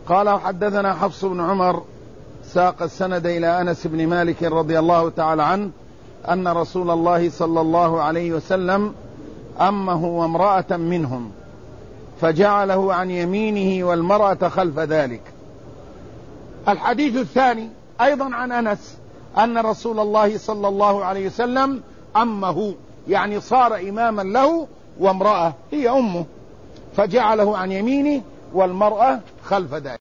قال حدثنا حفص بن عمر ساق السند إلى أنس بن مالك رضي الله تعالى عنه أن رسول الله صلى الله عليه وسلم أمه وامرأة منهم فجعله عن يمينه والمرأة خلف ذلك. الحديث الثاني أيضا عن أنس أن رسول الله صلى الله عليه وسلم أمه، يعني صار إماما له وامرأة هي أمه، فجعله عن يمينه والمرأة خلف ذلك.